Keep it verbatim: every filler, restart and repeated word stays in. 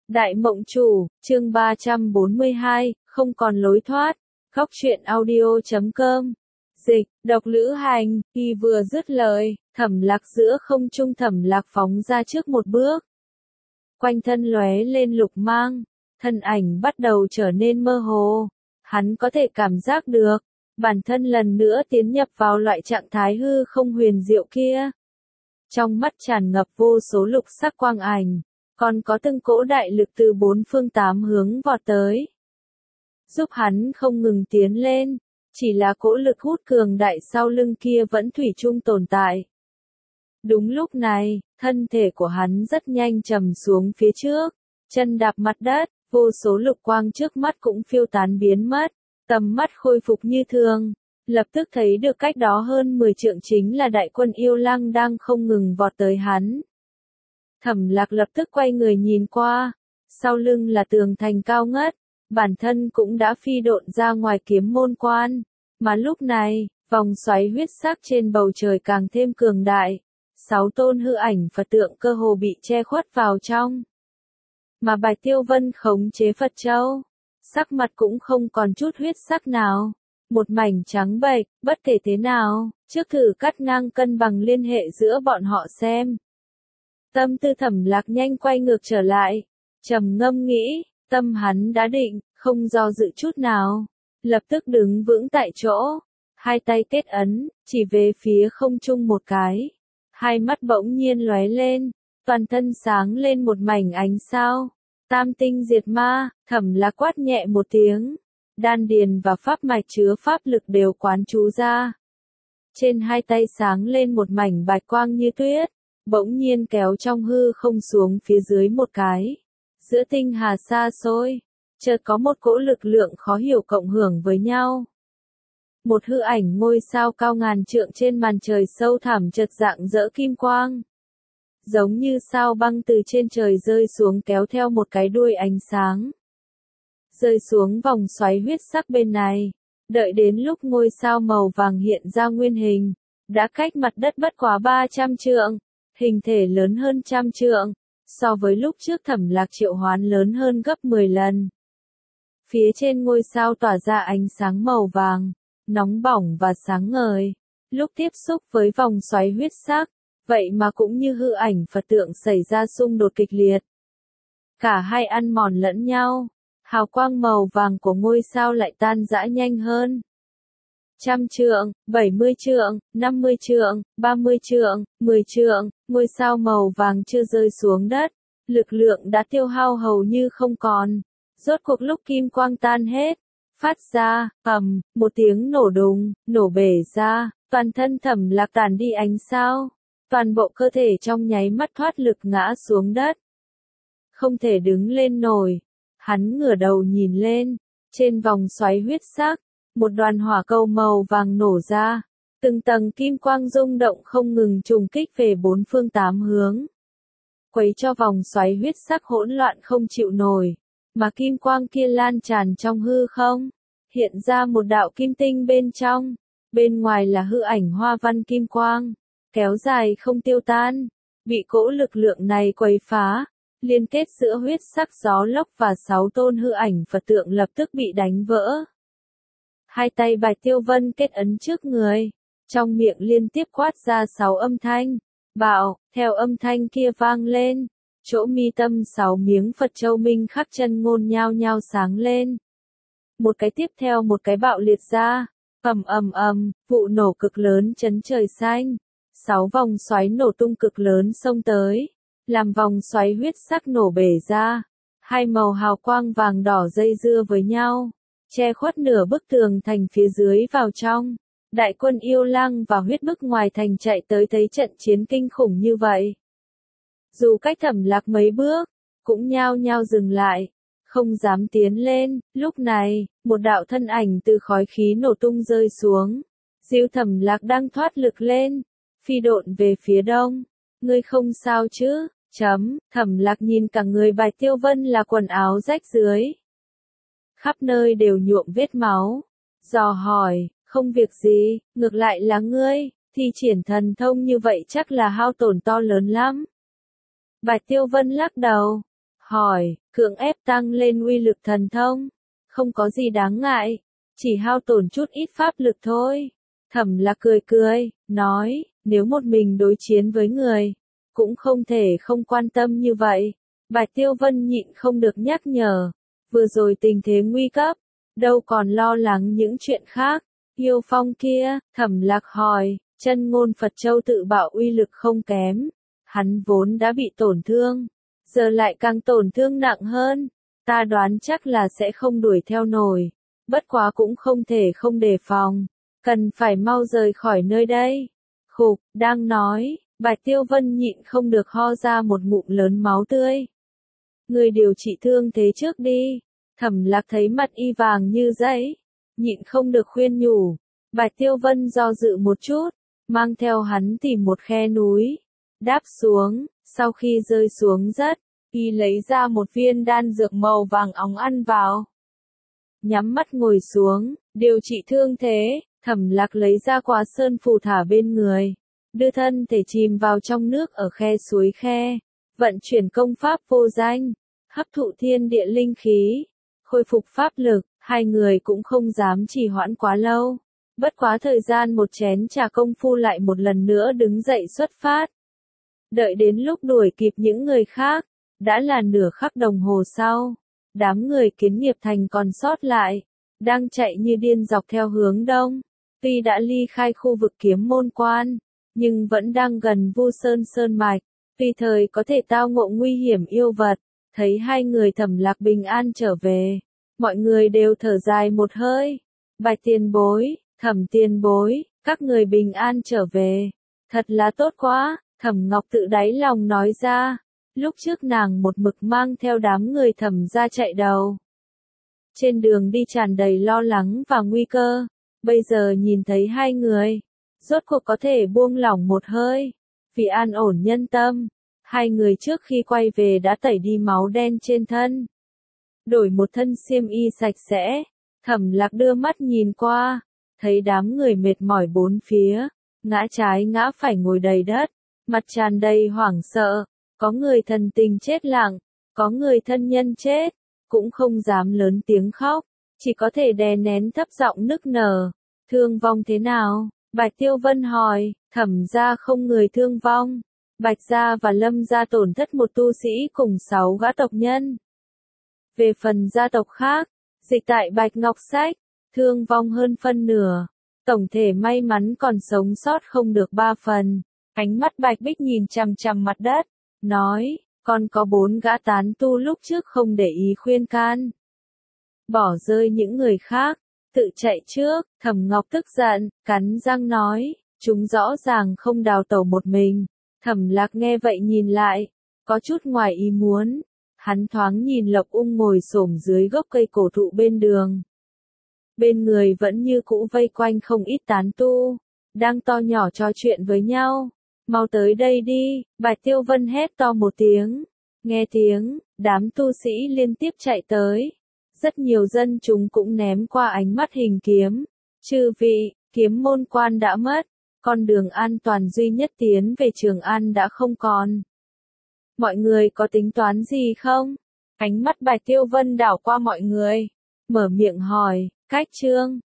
Đại Mộng Chủ, chương ba trăm bốn mươi hai, không còn lối thoát. Góc truyện audio chấm com. Dịch, độc lữ hành, khi vừa dứt lời, Thẩm Lạc giữa không trung Thẩm Lạc phóng ra trước một bước. Quanh thân lóe lên lục mang, thân ảnh bắt đầu trở nên mơ hồ. Hắn có thể cảm giác được, bản thân lần nữa tiến nhập vào loại trạng thái hư không huyền diệu kia. Trong mắt tràn ngập vô số lục sắc quang ảnh, còn có từng cỗ đại lực từ bốn phương tám hướng vọt tới, giúp hắn không ngừng tiến lên, chỉ là cỗ lực hút cường đại sau lưng kia vẫn thủy chung tồn tại. Đúng lúc này, thân thể của hắn rất nhanh trầm xuống phía trước, chân đạp mặt đất, vô số lục quang trước mắt cũng phiêu tán biến mất, tầm mắt khôi phục như thường, lập tức thấy được cách đó hơn mười trượng chính là đại quân yêu lăng đang không ngừng vọt tới hắn. Thẩm Lạc lập tức quay người nhìn qua, sau lưng là tường thành cao ngất, bản thân cũng đã phi độn ra ngoài kiếm môn quan, mà lúc này, vòng xoáy huyết sắc trên bầu trời càng thêm cường đại, sáu tôn hư ảnh Phật tượng cơ hồ bị che khuất vào trong. Mà Bạch Tiêu Vân khống chế Phật Châu, sắc mặt cũng không còn chút huyết sắc nào, một mảnh trắng bệch, bất kể thế nào, trước thử cắt ngang cân bằng liên hệ giữa bọn họ xem. Tâm tư Thẩm Lạc nhanh quay ngược trở lại, trầm ngâm nghĩ, tâm hắn đã định, không do dự chút nào, lập tức đứng vững tại chỗ, hai tay kết ấn, chỉ về phía không trung một cái, hai mắt bỗng nhiên lóe lên, toàn thân sáng lên một mảnh ánh sao, tam tinh diệt ma. Thẩm Lạc quát nhẹ một tiếng, đan điền và pháp mạch chứa pháp lực đều quán chú ra, trên hai tay sáng lên một mảnh bạch quang như tuyết, bỗng nhiên kéo trong hư không xuống phía dưới một cái. Giữa tinh hà xa xôi, chợt có một cỗ lực lượng khó hiểu cộng hưởng với nhau. Một hư ảnh ngôi sao cao ngàn trượng trên màn trời sâu thẳm chợt rạng rỡ kim quang. Giống như sao băng từ trên trời rơi xuống kéo theo một cái đuôi ánh sáng. Rơi xuống vòng xoáy huyết sắc bên này, đợi đến lúc ngôi sao màu vàng hiện ra nguyên hình, đã cách mặt đất bất quá ba trăm trượng. Hình thể lớn hơn trăm trượng, so với lúc trước Thẩm Lạc triệu hoán lớn hơn gấp mười lần. Phía trên ngôi sao tỏa ra ánh sáng màu vàng, nóng bỏng và sáng ngời, lúc tiếp xúc với vòng xoáy huyết sắc, vậy mà cũng như hư ảnh Phật tượng xảy ra xung đột kịch liệt. Cả hai ăn mòn lẫn nhau, hào quang màu vàng của ngôi sao lại tan rã nhanh hơn. Trăm trượng, bảy mươi trượng, năm mươi trượng, ba mươi trượng, mười trượng, ngôi sao màu vàng chưa rơi xuống đất, lực lượng đã tiêu hao hầu như không còn. Rốt cuộc lúc kim quang tan hết, phát ra, ầm, một tiếng nổ đùng, nổ bể ra, toàn thân Thẩm Lạc tàn đi ánh sao, toàn bộ cơ thể trong nháy mắt thoát lực ngã xuống đất. Không thể đứng lên nổi, hắn ngửa đầu nhìn lên, trên vòng xoáy huyết sắc, một đoàn hỏa cầu màu vàng nổ ra, từng tầng kim quang rung động không ngừng trùng kích về bốn phương tám hướng, quấy cho vòng xoáy huyết sắc hỗn loạn không chịu nổi, mà kim quang kia lan tràn trong hư không, hiện ra một đạo kim tinh bên trong, bên ngoài là hư ảnh hoa văn kim quang, kéo dài không tiêu tan, bị cỗ lực lượng này quấy phá, liên kết giữa huyết sắc gió lốc và sáu tôn hư ảnh Phật tượng lập tức bị đánh vỡ. Hai tay Bạch Tiêu Vân kết ấn trước người, trong miệng liên tiếp quát ra sáu âm thanh, bạo, theo âm thanh kia vang lên, chỗ mi tâm sáu miếng Phật châu minh khắc chân ngôn nhao nhao sáng lên. Một cái tiếp theo một cái bạo liệt ra, ầm ầm ầm, vụ nổ cực lớn chấn trời xanh, sáu vòng xoáy nổ tung cực lớn xông tới, làm vòng xoáy huyết sắc nổ bể ra, hai màu hào quang vàng đỏ dây dưa với nhau, che khuất nửa bức tường thành phía dưới vào trong. Đại quân yêu lăng và huyết bức ngoài thành chạy tới thấy trận chiến kinh khủng như vậy. Dù cách Thẩm Lạc mấy bước, cũng nhao nhao dừng lại, không dám tiến lên. Lúc này, một đạo thân ảnh từ khói khí nổ tung rơi xuống. Diêu Thẩm Lạc đang thoát lực lên, phi độn về phía đông. Ngươi không sao chứ? Chấm, Thẩm Lạc nhìn cả người Bạch Tiêu Vân là quần áo rách dưới. Khắp nơi đều nhuộm vết máu. Dò hỏi, không việc gì, ngược lại là ngươi, thi triển thần thông như vậy chắc là hao tổn to lớn lắm. Bạch Tiêu Vân lắc đầu, hỏi, cưỡng ép tăng lên uy lực thần thông. Không có gì đáng ngại, chỉ hao tổn chút ít pháp lực thôi. Thẩm Lạc cười cười, nói, nếu một mình đối chiến với người, cũng không thể không quan tâm như vậy. Bạch Tiêu Vân nhịn không được nhắc nhở, vừa rồi tình thế nguy cấp, đâu còn lo lắng những chuyện khác. Yêu Phong kia, Thẩm Lạc hỏi, chân ngôn Phật Châu tự bạo uy lực không kém, hắn vốn đã bị tổn thương, giờ lại càng tổn thương nặng hơn, ta đoán chắc là sẽ không đuổi theo nổi, bất quá cũng không thể không đề phòng, cần phải mau rời khỏi nơi đây. Khục, đang nói, Bạch Tiêu Vân nhịn không được ho ra một ngụm lớn máu tươi. Người điều trị thương thế trước đi. Thẩm Lạc thấy mặt y vàng như giấy, nhịn không được khuyên nhủ. Bạch Tiêu Vân do dự một chút, mang theo hắn tìm một khe núi, đáp xuống, sau khi rơi xuống đất, y lấy ra một viên đan dược màu vàng óng ăn vào. Nhắm mắt ngồi xuống, điều trị thương thế, Thẩm Lạc lấy ra quả sơn phù thả bên người, đưa thân thể chìm vào trong nước ở khe suối khe, vận chuyển công pháp vô danh, hấp thụ thiên địa linh khí, khôi phục pháp lực, hai người cũng không dám trì hoãn quá lâu. Bất quá thời gian một chén trà công phu lại một lần nữa đứng dậy xuất phát. Đợi đến lúc đuổi kịp những người khác, đã là nửa khắc đồng hồ sau. Đám người Kiến Nghiệp Thành còn sót lại, đang chạy như điên dọc theo hướng đông. Tuy đã ly khai khu vực Kiếm Môn Quan, nhưng vẫn đang gần Vu Sơn Sơn Mạch, tùy thời có thể tao ngộ nguy hiểm yêu vật. Thấy hai người Thẩm Lạc bình an trở về, mọi người đều thở dài một hơi. Bạch tiền bối, Thẩm tiền bối, các người bình an trở về, thật là tốt quá, Thẩm Ngọc tự đáy lòng nói ra. Lúc trước nàng một mực mang theo đám người Thẩm gia chạy đầu. Trên đường đi tràn đầy lo lắng và nguy cơ, bây giờ nhìn thấy hai người, rốt cuộc có thể buông lỏng một hơi, vì an ổn nhân tâm. Hai người trước khi quay về đã tẩy đi máu đen trên thân, đổi một thân xiêm y sạch sẽ. Thẩm Lạc đưa mắt nhìn qua, thấy đám người mệt mỏi bốn phía, ngã trái ngã phải ngồi đầy đất, mặt tràn đầy hoảng sợ, có người thần tình chết lặng, có người thân nhân chết, cũng không dám lớn tiếng khóc, chỉ có thể đè nén thấp giọng nức nở. Thương vong thế nào? Bạch Tiêu Vân hỏi. Thẩm gia không người thương vong. Bạch gia và Lâm gia tổn thất một tu sĩ cùng sáu gã tộc nhân. Về phần gia tộc khác, dịch tại Bạch Ngọc Sách, thương vong hơn phân nửa. Tổng thể may mắn còn sống sót không được ba phần. Ánh mắt Bạch Bích nhìn chằm chằm mặt đất, nói, còn có bốn gã tán tu lúc trước không để ý khuyên can. Bỏ rơi những người khác, tự chạy trước. Thẩm Ngọc tức giận, cắn răng nói, chúng rõ ràng không đào tẩu một mình. Thẩm Lạc nghe vậy nhìn lại, có chút ngoài ý muốn. Hắn thoáng nhìn Lộc Ung ngồi xổm dưới gốc cây cổ thụ bên đường. Bên người vẫn như cũ vây quanh không ít tán tu, đang to nhỏ trò chuyện với nhau. Mau tới đây đi, Bạch Tiêu Vân hét to một tiếng. Nghe tiếng, đám tu sĩ liên tiếp chạy tới. Rất nhiều dân chúng cũng ném qua ánh mắt hình kiếm. Chư vị, Kiếm Môn Quan đã mất. Con đường an toàn duy nhất tiến về Trường An đã không còn. Mọi người có tính toán gì không? Ánh mắt Bạch Tiêu Vân đảo qua mọi người, mở miệng hỏi, cách trương,